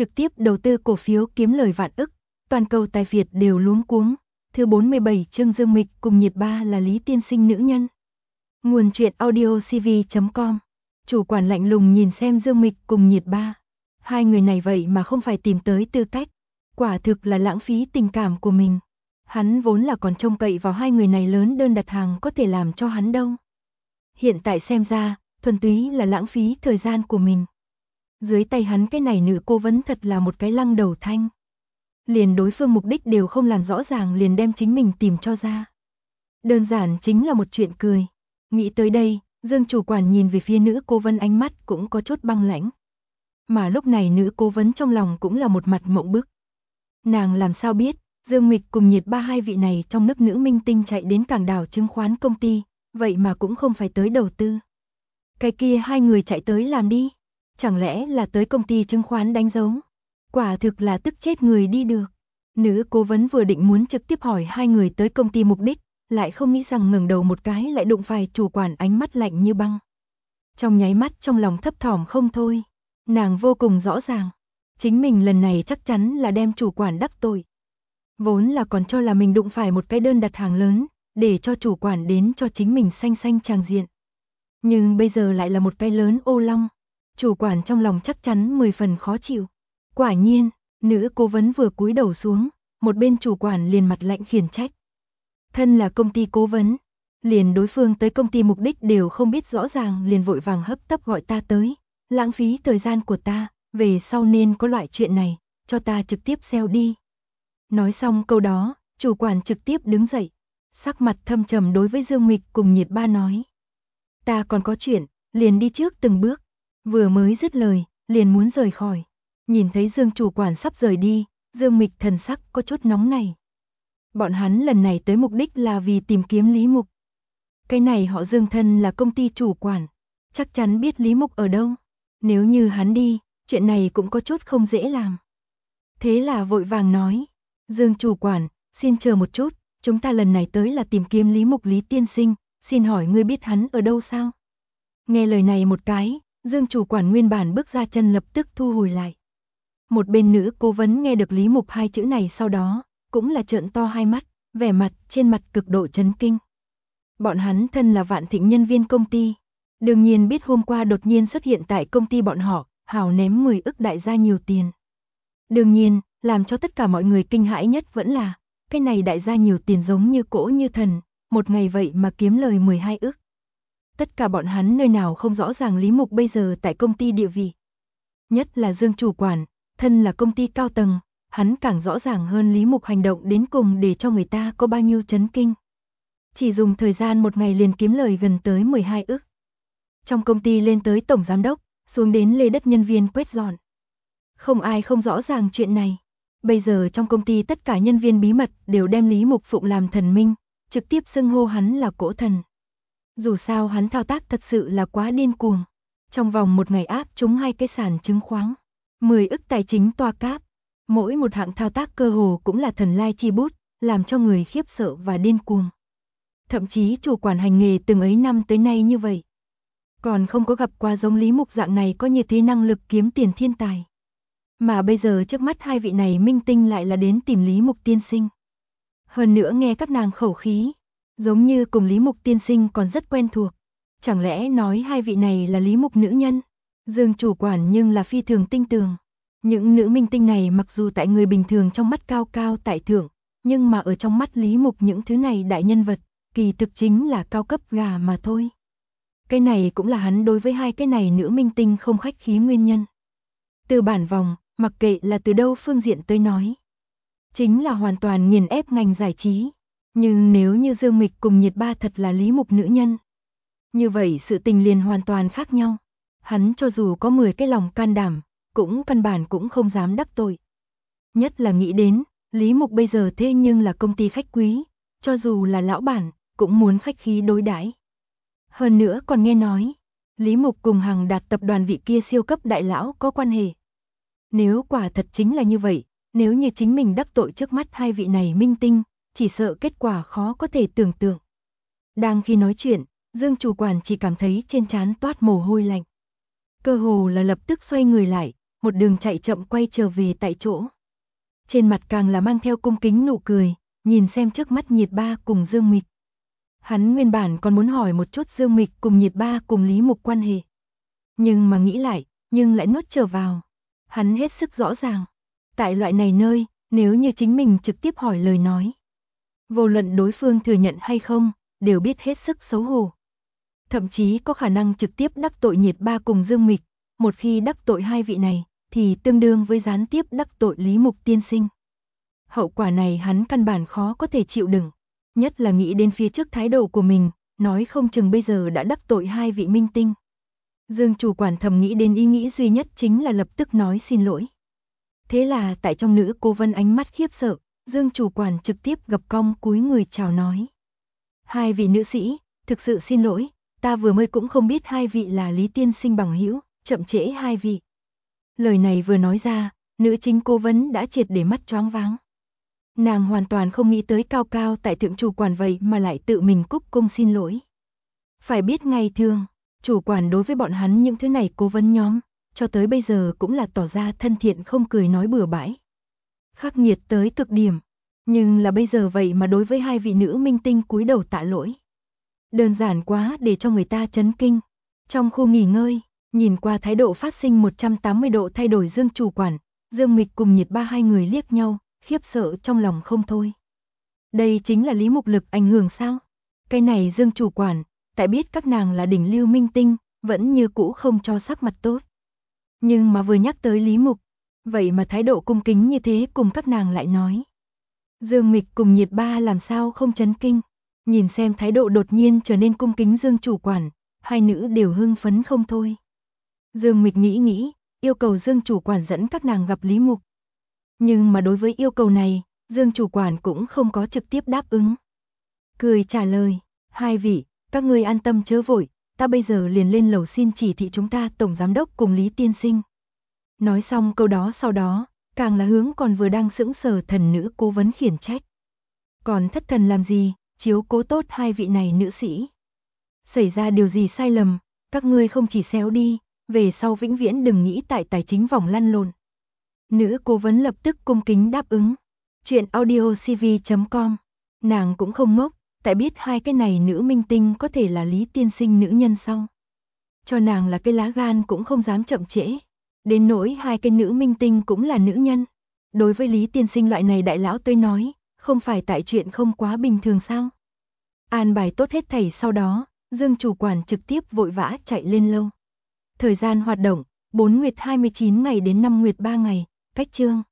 trực tiếp đầu tư cổ phiếu kiếm lời vạn ức, toàn cầu tài Việt đều luống cuống. Thứ 47 chương Dương Mịch cùng Nhiệt Ba là Lý Tiên Sinh nữ nhân. Nguồn truyện audio cv.com. Chủ quản lạnh lùng nhìn xem Dương Mịch cùng Nhiệt Ba. Hai người này vậy mà không phải tìm tới tư cách. Quả thực là lãng phí tình cảm của mình. Hắn vốn là còn trông cậy vào hai người này lớn đơn đặt hàng có thể làm cho hắn đâu. Hiện tại xem ra, thuần túy là lãng phí thời gian của mình. Dưới tay hắn cái này nữ cố vấn thật là một cái lăng đầu thanh. Liền đối phương mục đích đều không làm rõ ràng liền đem chính mình tìm cho ra. Đơn giản chính là một chuyện cười. Nghĩ tới đây, Dương chủ quản nhìn về phía nữ cố vấn ánh mắt cũng có chút băng lãnh. Mà lúc này nữ cố vấn trong lòng cũng là một mặt mộng bức. Nàng làm sao biết, Dương Mịch cùng Nhiệt Ba hai vị này trong nước nữ minh tinh chạy đến cảng đảo chứng khoán công ty, vậy mà cũng không phải tới đầu tư. Cái kia hai người chạy tới làm đi, chẳng lẽ là tới công ty chứng khoán đánh dấu? Quả thực là tức chết người đi được. Nữ cố vấn vừa định muốn trực tiếp hỏi hai người tới công ty mục đích, lại không nghĩ rằng ngẩng đầu một cái lại đụng phải chủ quản ánh mắt lạnh như băng. Trong nháy mắt trong lòng thấp thỏm không thôi, nàng vô cùng rõ ràng, chính mình lần này chắc chắn là đem chủ quản đắc tội. Vốn là còn cho là mình đụng phải một cái đơn đặt hàng lớn, để cho chủ quản đến cho chính mình xanh xanh tràng diện. Nhưng bây giờ lại là một cái lớn ô long, chủ quản trong lòng chắc chắn 10 phần khó chịu. Quả nhiên, nữ cố vấn vừa cúi đầu xuống, một bên chủ quản liền mặt lạnh khiển trách. Thân là công ty cố vấn, liền đối phương tới công ty mục đích đều không biết rõ ràng liền vội vàng hấp tấp gọi ta tới, lãng phí thời gian của ta, về sau nên có loại chuyện này, cho ta trực tiếp xeo đi. Nói xong câu đó, chủ quản trực tiếp đứng dậy, sắc mặt thâm trầm đối với Dương Mịch cùng Nhiệt Ba nói. Ta còn có chuyện, liền đi trước từng bước, vừa mới dứt lời, liền muốn rời khỏi. Nhìn thấy Dương chủ quản sắp rời đi, Dương Mịch thần sắc có chút nóng này. Bọn hắn lần này tới mục đích là vì tìm kiếm Lý Mục. Cái này họ Dương thân là công ty chủ quản, chắc chắn biết Lý Mục ở đâu. Nếu như hắn đi, chuyện này cũng có chút không dễ làm. Thế là vội vàng nói, Dương chủ quản, xin chờ một chút, chúng ta lần này tới là tìm kiếm Lý Mục Lý tiên sinh, xin hỏi ngươi biết hắn ở đâu sao? Nghe lời này một cái, Dương chủ quản nguyên bản bước ra chân lập tức thu hồi lại. Một bên nữ cố vấn nghe được Lý Mục hai chữ này sau đó, cũng là trợn to hai mắt, vẻ mặt trên mặt cực độ chấn kinh. Bọn hắn thân là Vạn Thịnh nhân viên công ty, đương nhiên biết hôm qua đột nhiên xuất hiện tại công ty bọn họ, hào ném 10 ức đại gia nhiều tiền. Đương nhiên, làm cho tất cả mọi người kinh hãi nhất vẫn là, cái này đại gia nhiều tiền giống như cỗ như thần, một ngày vậy mà kiếm lời 12 ức. Tất cả bọn hắn nơi nào không rõ ràng Lý Mục bây giờ tại công ty địa vị. Nhất là Dương chủ quản, thân là công ty cao tầng, hắn càng rõ ràng hơn Lý Mục hành động đến cùng để cho người ta có bao nhiêu chấn kinh. Chỉ dùng thời gian một ngày liền kiếm lời gần tới 12 ức. Trong công ty lên tới tổng giám đốc, xuống đến lê đất nhân viên quét dọn. Không ai không rõ ràng chuyện này. Bây giờ trong công ty tất cả nhân viên bí mật đều đem Lý Mục phụng làm thần minh, trực tiếp xưng hô hắn là cỗ thần. Dù sao hắn thao tác thật sự là quá điên cuồng. Trong vòng một ngày áp trúng 2 cái sàn chứng khoán, 10 ức tài chính toa cáp. Mỗi một hạng thao tác cơ hồ cũng là thần lai chi bút, làm cho người khiếp sợ và điên cuồng. Thậm chí chủ quản hành nghề từng ấy năm tới nay như vậy, còn không có gặp qua giống Lý Mục dạng này có như thế năng lực kiếm tiền thiên tài. Mà bây giờ trước mắt hai vị này minh tinh lại là đến tìm Lý Mục tiên sinh. Hơn nữa nghe các nàng khẩu khí, giống như cùng Lý Mục tiên sinh còn rất quen thuộc. Chẳng lẽ nói hai vị này là Lý Mục nữ nhân? Dương chủ quản nhưng là phi thường tinh tường. Những nữ minh tinh này mặc dù tại người bình thường trong mắt cao cao tại thượng, nhưng mà ở trong mắt Lý Mục những thứ này đại nhân vật, kỳ thực chính là cao cấp gà mà thôi. Cái này cũng là hắn đối với hai cái này nữ minh tinh không khách khí nguyên nhân. Từ bản vòng, mặc kệ là từ đâu phương diện tới nói, chính là hoàn toàn nghiền ép ngành giải trí. Nhưng nếu như Dương Mịch cùng Nhiệt Ba thật là Lý Mục nữ nhân, như vậy sự tình liền hoàn toàn khác nhau. Hắn cho dù có 10 cái lòng can đảm, cũng căn bản cũng không dám đắc tội. Nhất là nghĩ đến, Lý Mục bây giờ thế nhưng là công ty khách quý, cho dù là lão bản, cũng muốn khách khí đối đãi. Hơn nữa còn nghe nói, Lý Mục cùng Hằng Đạt tập đoàn vị kia siêu cấp đại lão có quan hệ. Nếu quả thật chính là như vậy, nếu như chính mình đắc tội trước mắt hai vị này minh tinh, chỉ sợ kết quả khó có thể tưởng tượng. Đang khi nói chuyện, Dương chủ quản chỉ cảm thấy trên trán toát mồ hôi lạnh. Cơ hồ là lập tức xoay người lại, một đường chạy chậm quay trở về tại chỗ. Trên mặt càng là mang theo cung kính nụ cười, nhìn xem trước mắt Nhiệt Ba cùng Dương Mịch. Hắn nguyên bản còn muốn hỏi một chút Dương Mịch cùng Nhiệt Ba cùng Lý Mục quan hệ. Nhưng mà nghĩ lại, nhưng lại nuốt trở vào. Hắn hết sức rõ ràng. Tại loại này nơi, nếu như chính mình trực tiếp hỏi lời nói, vô luận đối phương thừa nhận hay không, đều biết hết sức xấu hổ. Thậm chí có khả năng trực tiếp đắc tội Nhiệt Ba cùng Dương Mịch, một khi đắc tội hai vị này, thì tương đương với gián tiếp đắc tội Lý Mục tiên sinh. Hậu quả này hắn căn bản khó có thể chịu đựng, nhất là nghĩ đến phía trước thái độ của mình, nói không chừng bây giờ đã đắc tội hai vị minh tinh. Dương chủ quản thầm nghĩ đến ý nghĩ duy nhất chính là lập tức nói xin lỗi. Thế là tại trong nữ cố vấn ánh mắt khiếp sợ, Dương chủ quản trực tiếp gập cong cúi người chào nói. Hai vị nữ sĩ, thực sự xin lỗi, ta vừa mới cũng không biết hai vị là Lý tiên sinh bằng hữu, chậm trễ hai vị. Lời này vừa nói ra, nữ chính cố vấn đã triệt để mắt choáng váng. Nàng hoàn toàn không nghĩ tới cao cao tại thượng chủ quản vậy mà lại tự mình cúc cung xin lỗi. Phải biết ngày thường, chủ quản đối với bọn hắn những thứ này cố vấn nhóm, cho tới bây giờ cũng là tỏ ra thân thiện không cười nói bừa bãi. Khắc nghiệt tới cực điểm, nhưng là bây giờ vậy mà đối với hai vị nữ minh tinh cúi đầu tạ lỗi. Đơn giản quá để cho người ta chấn kinh. Trong khu nghỉ ngơi, nhìn qua thái độ phát sinh 180 độ thay đổi Dương chủ quản, Dương Mịch cùng Nhiệt Ba hai người liếc nhau, khiếp sợ trong lòng không thôi. Đây chính là Lý Mục lực ảnh hưởng sao? Cái này Dương chủ quản, tại biết các nàng là đỉnh lưu minh tinh, vẫn như cũ không cho sắc mặt tốt. Nhưng mà vừa nhắc tới Lý Mục, vậy mà thái độ cung kính như thế cùng các nàng lại nói. Dương Mịch cùng Nhiệt Ba làm sao không chấn kinh, nhìn xem thái độ đột nhiên trở nên cung kính Dương chủ quản, hai nữ đều hưng phấn không thôi. Dương Mịch nghĩ, yêu cầu Dương chủ quản dẫn các nàng gặp Lý Mục. Nhưng mà đối với yêu cầu này, Dương chủ quản cũng không có trực tiếp đáp ứng. Cười trả lời, hai vị, các ngươi an tâm chớ vội, ta bây giờ liền lên lầu xin chỉ thị chúng ta tổng giám đốc cùng Lý tiên sinh. Nói xong câu đó sau đó, càng là hướng còn vừa đang sững sờ thần nữ cố vấn khiển trách. Còn thất thần làm gì, chiếu cố tốt hai vị này nữ sĩ. Xảy ra điều gì sai lầm, các ngươi không chỉ xéo đi, về sau vĩnh viễn đừng nghĩ tại tài chính vòng lăn lộn. Nữ cố vấn lập tức cung kính đáp ứng. Chuyện audiocv.com. Nàng cũng không ngốc, tại biết hai cái này nữ minh tinh có thể là Lý tiên sinh nữ nhân sau. Cho nàng là cái lá gan cũng không dám chậm trễ. Đến nỗi hai cái nữ minh tinh cũng là nữ nhân. Đối với Lý tiên sinh loại này đại lão tới nói, không phải tại chuyện không quá bình thường sao? An bài tốt hết thảy sau đó, Dương chủ quản trực tiếp vội vã chạy lên lâu. Thời gian hoạt động, 4 nguyệt 29 ngày đến 5 nguyệt 3 ngày, cách chương.